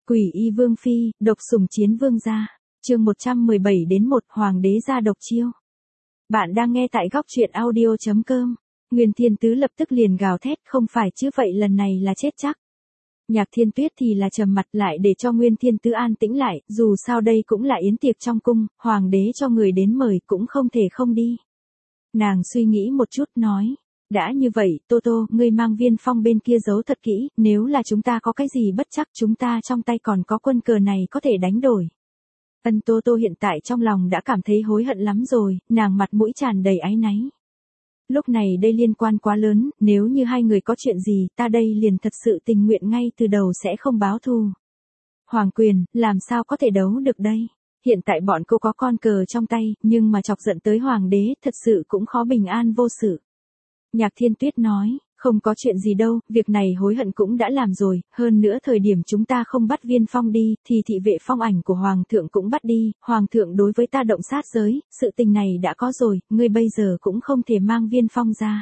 Quỷ y vương phi, độc sủng chiến vương gia. Chương 117-1 Hoàng đế ra độc chiêu. Bạn đang nghe tại góc truyện audio.com. Nguyên Thiên Tứ lập tức liền gào thét, không phải chứ, vậy lần này là chết chắc. Nhạc Thiên Tuyết thì là trầm mặt lại để cho Nguyên Thiên Tứ an tĩnh lại, dù sao đây cũng là yến tiệc trong cung, hoàng đế cho người đến mời cũng không thể không đi. Nàng suy nghĩ một chút nói, đã như vậy, Tô Tô, ngươi mang Viên Phong bên kia giấu thật kỹ, nếu là chúng ta có cái gì bất chắc, chúng ta trong tay còn có quân cờ này có thể đánh đổi. Tô Tô hiện tại trong lòng đã cảm thấy hối hận lắm rồi, nàng mặt mũi tràn đầy áy náy. Lúc này đây liên quan quá lớn, nếu như hai người có chuyện gì, ta đây liền thật sự tình nguyện ngay từ đầu sẽ không báo thù. Hoàng quyền, làm sao có thể đấu được đây? Hiện tại bọn cô có con cờ trong tay, nhưng mà chọc giận tới hoàng đế, thật sự cũng khó bình an vô sự. Nhạc Thiên Tuyết nói, không có chuyện gì đâu, việc này hối hận cũng đã làm rồi, hơn nữa thời điểm chúng ta không bắt Viên Phong đi, thì thị vệ phong ảnh của Hoàng thượng cũng bắt đi, Hoàng thượng đối với ta động sát giới, sự tình này đã có rồi, ngươi bây giờ cũng không thể mang Viên Phong ra.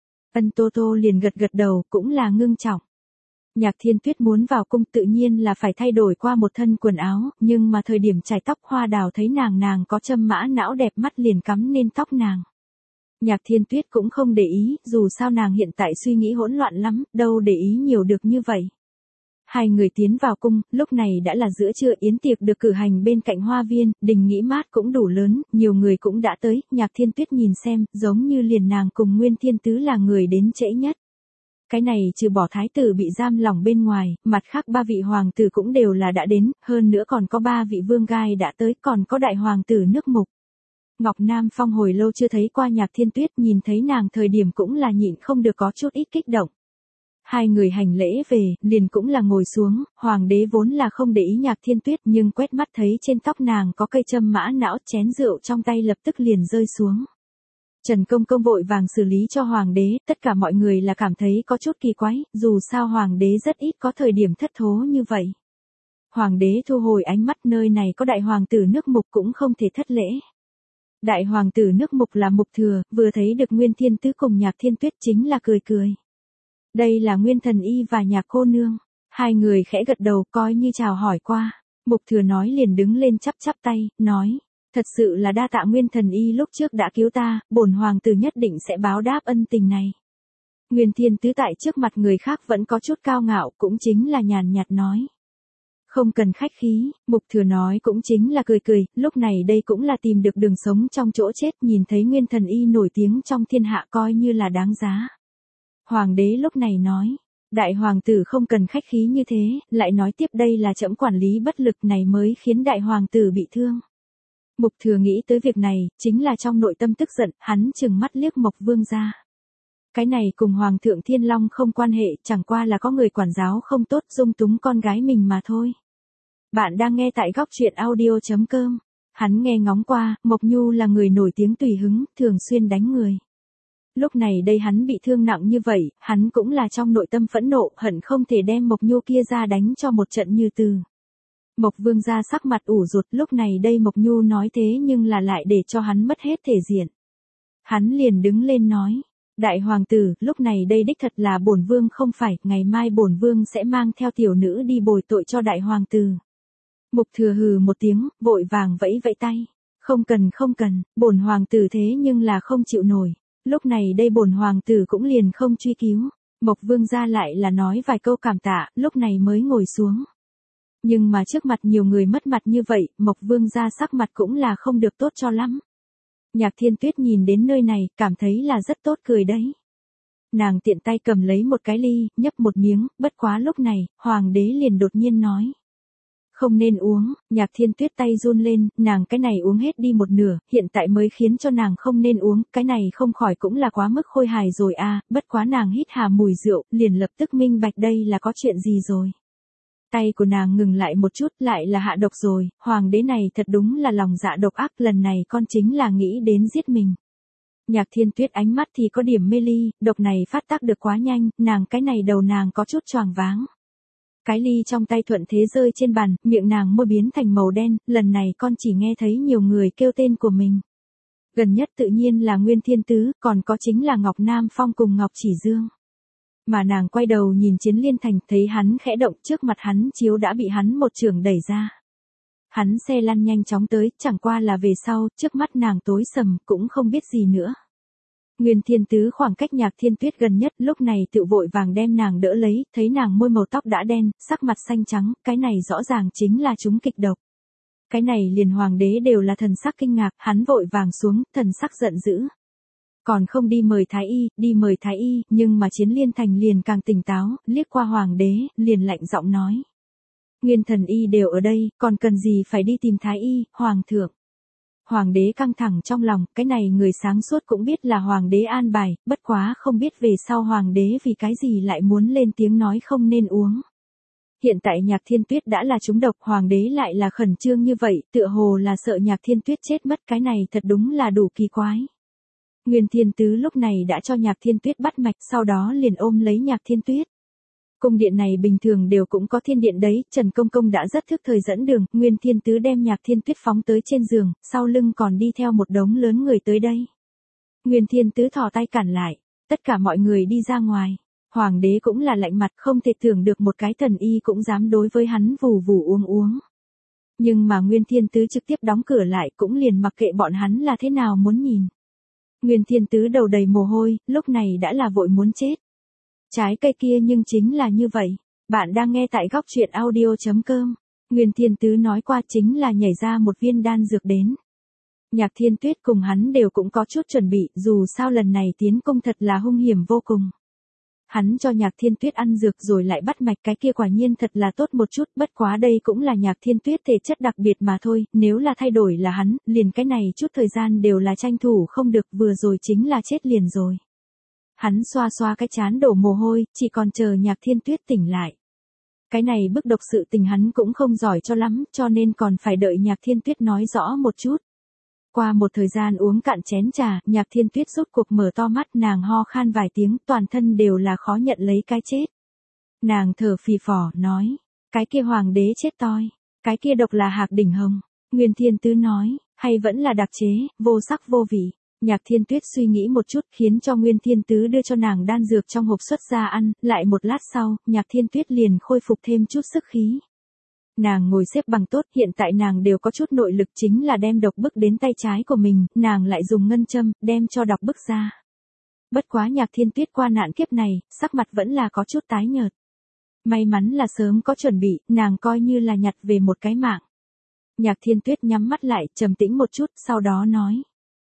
Tô Tô liền gật gật đầu, cũng là ngưng trọng. Nhạc Thiên Tuyết muốn vào cung tự nhiên là phải thay đổi qua một thân quần áo, nhưng mà thời điểm chải tóc Hoa Đào thấy nàng có châm mã não đẹp mắt liền cắm lên tóc nàng. Nhạc Thiên Tuyết cũng không để ý, dù sao nàng hiện tại suy nghĩ hỗn loạn lắm, đâu để ý nhiều được như vậy. Hai người tiến vào cung, lúc này đã là giữa trưa, yến tiệc được cử hành bên cạnh hoa viên, đình nghỉ mát cũng đủ lớn, nhiều người cũng đã tới, Nhạc Thiên Tuyết nhìn xem, giống như liền nàng cùng Nguyên Thiên Tứ là người đến trễ nhất. Cái này trừ bỏ thái tử bị giam lỏng bên ngoài, mặt khác ba vị hoàng tử cũng đều là đã đến, hơn nữa còn có ba vị vương gai đã tới, còn có đại hoàng tử nước Mục. Ngọc Nam Phong hồi lâu chưa thấy qua Nhạc Thiên Tuyết, nhìn thấy nàng thời điểm cũng là nhịn không được có chút ít kích động. Hai người hành lễ về, liền cũng là ngồi xuống, hoàng đế vốn là không để ý Nhạc Thiên Tuyết nhưng quét mắt thấy trên tóc nàng có cây châm mã não, chén rượu trong tay lập tức liền rơi xuống. Trần Công Công vội vàng xử lý cho hoàng đế, tất cả mọi người là cảm thấy có chút kỳ quái, dù sao hoàng đế rất ít có thời điểm thất thố như vậy. Hoàng đế thu hồi ánh mắt, nơi này có đại hoàng tử nước Mục cũng không thể thất lễ. Đại hoàng tử nước Mục là Mục Thừa, vừa thấy được Nguyên Thiên Tứ cùng Nhạc Thiên Tuyết chính là cười cười. Đây là Nguyên Thần Y và Nhạc cô nương. Hai người khẽ gật đầu coi như chào hỏi qua. Mục Thừa nói liền đứng lên chắp tay, nói, thật sự là đa tạ Nguyên Thần Y lúc trước đã cứu ta, bổn hoàng tử nhất định sẽ báo đáp ân tình này. Nguyên Thiên Tứ tại trước mặt người khác vẫn có chút cao ngạo, cũng chính là nhàn nhạt nói. Không cần khách khí, Mục Thừa nói cũng chính là cười, lúc này đây cũng là tìm được đường sống trong chỗ chết, nhìn thấy Nguyên Thần Y nổi tiếng trong thiên hạ coi như là đáng giá. Hoàng đế lúc này nói, đại hoàng tử không cần khách khí như thế, lại nói tiếp đây là trẫm quản lý bất lực này mới khiến đại hoàng tử bị thương. Mục Thừa nghĩ tới việc này, chính là trong nội tâm tức giận, hắn trừng mắt liếc Mộc Vương ra. Cái này cùng Hoàng thượng Thiên Long không quan hệ, chẳng qua là có người quản giáo không tốt dung túng con gái mình mà thôi. Bạn đang nghe tại góc truyện audio.com. Hắn nghe ngóng qua, Mộc Nhu là người nổi tiếng tùy hứng, thường xuyên đánh người. Lúc này đây hắn bị thương nặng như vậy, hắn cũng là trong nội tâm phẫn nộ, hận không thể đem Mộc Nhu kia ra đánh cho một trận như từ. Mộc Vương ra sắc mặt ủ rột, lúc này đây Mộc Nhu nói thế nhưng là lại để cho hắn mất hết thể diện. Hắn liền đứng lên nói. Đại hoàng tử, lúc này đây đích thật là bổn vương không phải, ngày mai bổn vương sẽ mang theo tiểu nữ đi bồi tội cho đại hoàng tử. Mục Thừa hừ một tiếng, vội vàng vẫy vẫy tay. Không cần, bổn hoàng tử thế nhưng là không chịu nổi. Lúc này đây bổn hoàng tử cũng liền không truy cứu. Mộc Vương ra lại là nói vài câu cảm tạ, lúc này mới ngồi xuống. Nhưng mà trước mặt nhiều người mất mặt như vậy, Mộc Vương ra sắc mặt cũng là không được tốt cho lắm. Nhạc Thiên Tuyết nhìn đến nơi này, cảm thấy là rất tốt cười đấy. Nàng tiện tay cầm lấy một cái ly, nhấp một miếng, bất quá lúc này, hoàng đế liền đột nhiên nói. Không nên uống, Nhạc Thiên Tuyết tay run lên, nàng cái này uống hết đi một nửa, hiện tại mới khiến cho nàng không nên uống, cái này không khỏi cũng là quá mức khôi hài rồi à, bất quá nàng hít hà mùi rượu, liền lập tức minh bạch đây là có chuyện gì rồi. Tay của nàng ngừng lại một chút, lại là hạ độc rồi, hoàng đế này thật đúng là lòng dạ độc ác, lần này con chính là nghĩ đến giết mình. Nhạc Thiên Tuyết ánh mắt thì có điểm mê ly, độc này phát tác được quá nhanh, nàng cái này đầu nàng có chút choáng váng. Cái ly trong tay thuận thế rơi trên bàn, miệng nàng môi biến thành màu đen, lần này con chỉ nghe thấy nhiều người kêu tên của mình. Gần nhất tự nhiên là Nguyên Thiên Tứ, còn có chính là Ngọc Nam Phong cùng Ngọc Chỉ Dương. Mà nàng quay đầu nhìn Chiến Liên Thành, thấy hắn khẽ động, trước mặt hắn chiếu đã bị hắn một chưởng đẩy ra. Hắn xe lăn nhanh chóng tới, chẳng qua là về sau, trước mắt nàng tối sầm, cũng không biết gì nữa. Nguyên Thiên Tứ khoảng cách Nhạc Thiên Tuyết gần nhất, lúc này tự vội vàng đem nàng đỡ lấy, thấy nàng môi màu tóc đã đen, sắc mặt xanh trắng, cái này rõ ràng chính là trúng kịch độc. Cái này liền hoàng đế đều là thần sắc kinh ngạc, hắn vội vàng xuống, thần sắc giận dữ. Còn không đi mời thái y, đi mời thái y, nhưng mà Chiến Liên Thành liền càng tỉnh táo, liếc qua hoàng đế, liền lạnh giọng nói. Nguyên thần y đều ở đây, còn cần gì phải đi tìm thái y, hoàng thượng. Hoàng đế căng thẳng trong lòng, cái này người sáng suốt cũng biết là hoàng đế an bài, bất quá không biết về sau hoàng đế vì cái gì lại muốn lên tiếng nói không nên uống. Hiện tại Nhạc Thiên Tuyết đã là trúng độc, hoàng đế lại là khẩn trương như vậy, tựa hồ là sợ Nhạc Thiên Tuyết chết mất, cái này thật đúng là đủ kỳ quái. Nguyên Thiên Tứ lúc này đã cho Nhạc Thiên Tuyết bắt mạch, sau đó liền ôm lấy Nhạc Thiên Tuyết. Cung điện này bình thường đều cũng có thiên điện đấy, Trần Công Công đã rất thức thời dẫn đường, Nguyên Thiên Tứ đem Nhạc Thiên Tuyết phóng tới trên giường, sau lưng còn đi theo một đống lớn người tới đây. Nguyên Thiên Tứ thò tay cản lại, tất cả mọi người đi ra ngoài. Hoàng đế cũng là lạnh mặt, không thể tưởng được một cái thần y cũng dám đối với hắn vù vù uống. Nhưng mà Nguyên Thiên Tứ trực tiếp đóng cửa lại, cũng liền mặc kệ bọn hắn là thế nào muốn nhìn. Nguyên Thiên Tứ đầu đầy mồ hôi, lúc này đã là vội muốn chết. Trái cây kia nhưng chính là như vậy. Bạn đang nghe tại góc truyện audio.com. Nguyên Thiên Tứ nói qua chính là nhảy ra một viên đan dược đến. Nhạc Thiên Tuyết cùng hắn đều cũng có chút chuẩn bị, dù sao lần này tiến công thật là hung hiểm vô cùng. Hắn cho Nhạc Thiên Tuyết ăn dược rồi lại bắt mạch, cái kia quả nhiên thật là tốt một chút, bất quá đây cũng là Nhạc Thiên Tuyết thể chất đặc biệt mà thôi, nếu là thay đổi là hắn, liền cái này chút thời gian đều là tranh thủ không được, vừa rồi chính là chết liền rồi. Hắn xoa xoa cái trán đổ mồ hôi, chỉ còn chờ Nhạc Thiên Tuyết tỉnh lại. Cái này bức độc sự tình hắn cũng không giỏi cho lắm, cho nên còn phải đợi Nhạc Thiên Tuyết nói rõ một chút. Qua một thời gian uống cạn chén trà, Nhạc Thiên Tuyết rốt cuộc mở to mắt, nàng ho khan vài tiếng, toàn thân đều là khó nhận lấy cái chết. Nàng thở phì phò, nói, cái kia hoàng đế chết toi, cái kia độc là Hạc Đỉnh Hồng. Nguyên Thiên Tứ nói, hay vẫn là đặc chế, vô sắc vô vị. Nhạc Thiên Tuyết suy nghĩ một chút, khiến cho Nguyên Thiên Tứ đưa cho nàng đan dược trong hộp xuất ra ăn, lại một lát sau, Nhạc Thiên Tuyết liền khôi phục thêm chút sức khí. Nàng ngồi xếp bằng tốt, hiện tại nàng đều có chút nội lực, chính là đem độc bức đến tay trái của mình, nàng lại dùng ngân châm, đem cho độc bức ra. Bất quá Nhạc Thiên Tuyết qua nạn kiếp này, sắc mặt vẫn là có chút tái nhợt. May mắn là sớm có chuẩn bị, nàng coi như là nhặt về một cái mạng. Nhạc Thiên Tuyết nhắm mắt lại, trầm tĩnh một chút, sau đó nói.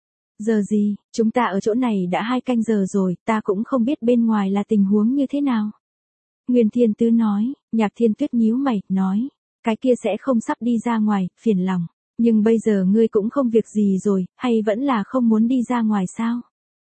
Giờ gì, chúng ta ở chỗ này đã 2 canh giờ rồi, ta cũng không biết bên ngoài là tình huống như thế nào. Nguyên Thiên Tứ nói, Nhạc Thiên Tuyết nhíu mày, nói. Cái kia sẽ không sắp đi ra ngoài, phiền lòng. Nhưng bây giờ ngươi cũng không việc gì rồi, hay vẫn là không muốn đi ra ngoài sao?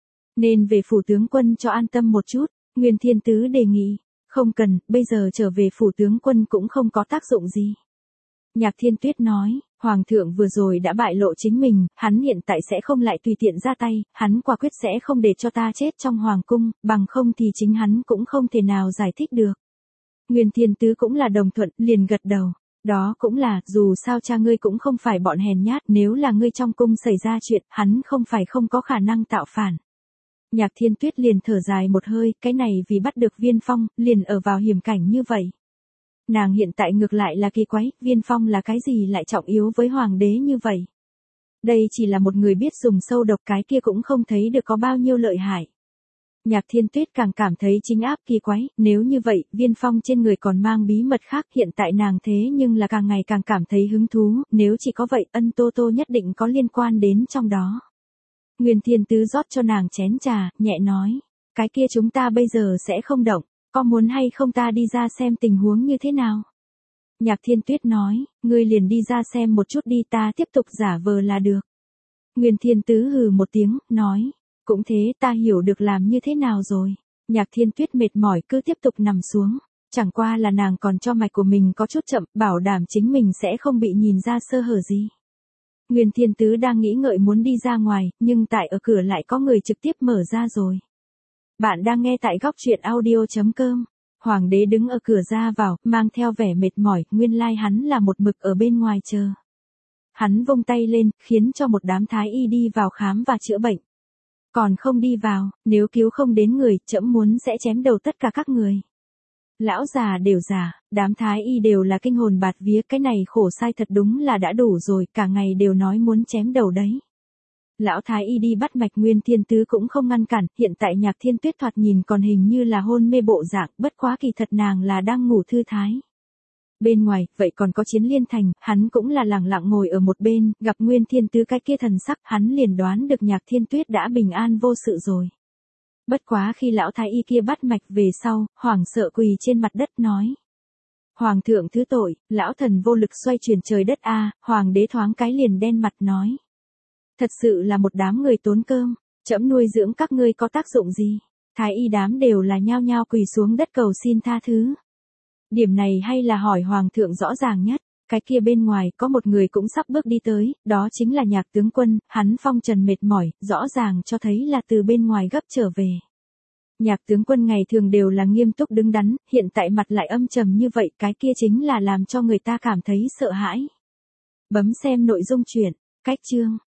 Nên về phủ tướng quân cho an tâm một chút, Nguyên Thiên Tứ đề nghị. Không cần, bây giờ trở về phủ tướng quân cũng không có tác dụng gì. Nhạc Thiên Tuyết nói, Hoàng thượng vừa rồi đã bại lộ chính mình, hắn hiện tại sẽ không lại tùy tiện ra tay, hắn quả quyết sẽ không để cho ta chết trong Hoàng cung, bằng không thì chính hắn cũng không thể nào giải thích được. Nguyên Thiên Tứ cũng là đồng thuận, liền gật đầu. Đó cũng là, dù sao cha ngươi cũng không phải bọn hèn nhát, nếu là ngươi trong cung xảy ra chuyện, hắn không phải không có khả năng tạo phản. Nhạc Thiên Tuyết liền thở dài một hơi, cái này vì bắt được Viên Phong, liền ở vào hiểm cảnh như vậy. Nàng hiện tại ngược lại là kỳ quái, Viên Phong là cái gì lại trọng yếu với hoàng đế như vậy? Đây chỉ là một người biết dùng sâu độc, cái kia cũng không thấy được có bao nhiêu lợi hại. Nhạc Thiên Tuyết càng cảm thấy chính áp kỳ quái, nếu như vậy, Viên Phong trên người còn mang bí mật khác, hiện tại nàng thế nhưng là càng ngày càng cảm thấy hứng thú, nếu chỉ có vậy, Ân Tô Tô nhất định có liên quan đến trong đó. Nguyên Thiên Tứ rót cho nàng chén trà, nhẹ nói, cái kia chúng ta bây giờ sẽ không động, có muốn hay không ta đi ra xem tình huống như thế nào? Nhạc Thiên Tuyết nói, ngươi liền đi ra xem một chút đi, ta tiếp tục giả vờ là được. Nguyên Thiên Tứ hừ một tiếng, nói. Cũng thế, ta hiểu được làm như thế nào rồi. Nhạc Thiên Tuyết mệt mỏi cứ tiếp tục nằm xuống. Chẳng qua là nàng còn cho mạch của mình có chút chậm, bảo đảm chính mình sẽ không bị nhìn ra sơ hở gì. Nguyên Thiên Tứ đang nghĩ ngợi muốn đi ra ngoài, nhưng tại ở cửa lại có người trực tiếp mở ra rồi. Bạn đang nghe tại góc truyện audio.com. Hoàng đế đứng ở cửa ra vào, mang theo vẻ mệt mỏi, nguyên lai hắn là một mực ở bên ngoài chờ. Hắn vung tay lên, khiến cho một đám thái y đi vào khám và chữa bệnh. Còn không đi vào, nếu cứu không đến người, trẫm muốn sẽ chém đầu tất cả các người. Lão già đều già, đám thái y đều là kinh hồn bạt vía, cái này khổ sai thật đúng là đã đủ rồi, cả ngày đều nói muốn chém đầu đấy. Lão thái y đi bắt mạch, Nguyên Thiên Tứ cũng không ngăn cản, hiện tại Nhạc Thiên Tuyết thoạt nhìn còn hình như là hôn mê bộ dạng, bất quá kỳ thật nàng là đang ngủ thư thái. Bên ngoài, vậy còn có Chiến Liên Thành, hắn cũng là lẳng lặng ngồi ở một bên, gặp Nguyên Thiên Tứ cái kia thần sắc, hắn liền đoán được Nhạc Thiên Tuyết đã bình an vô sự rồi. Bất quá khi lão thái y kia bắt mạch về sau, hoảng sợ quỳ trên mặt đất nói. Hoàng thượng thứ tội, lão thần vô lực xoay chuyển trời đất a. Hoàng đế thoáng cái liền đen mặt nói. Thật sự là một đám người tốn cơm, trẫm nuôi dưỡng các ngươi có tác dụng gì? Thái y đám đều là nhao nhao quỳ xuống đất cầu xin tha thứ. Điểm này hay là hỏi hoàng thượng rõ ràng nhất. Cái kia bên ngoài có một người cũng sắp bước đi tới, đó chính là Nhạc tướng quân, hắn phong trần mệt mỏi, rõ ràng cho thấy là từ bên ngoài gấp trở về. Nhạc tướng quân ngày thường đều là nghiêm túc đứng đắn, hiện tại mặt lại âm trầm như vậy, cái kia chính là làm cho người ta cảm thấy sợ hãi. Bấm xem nội dung truyện, cách chương.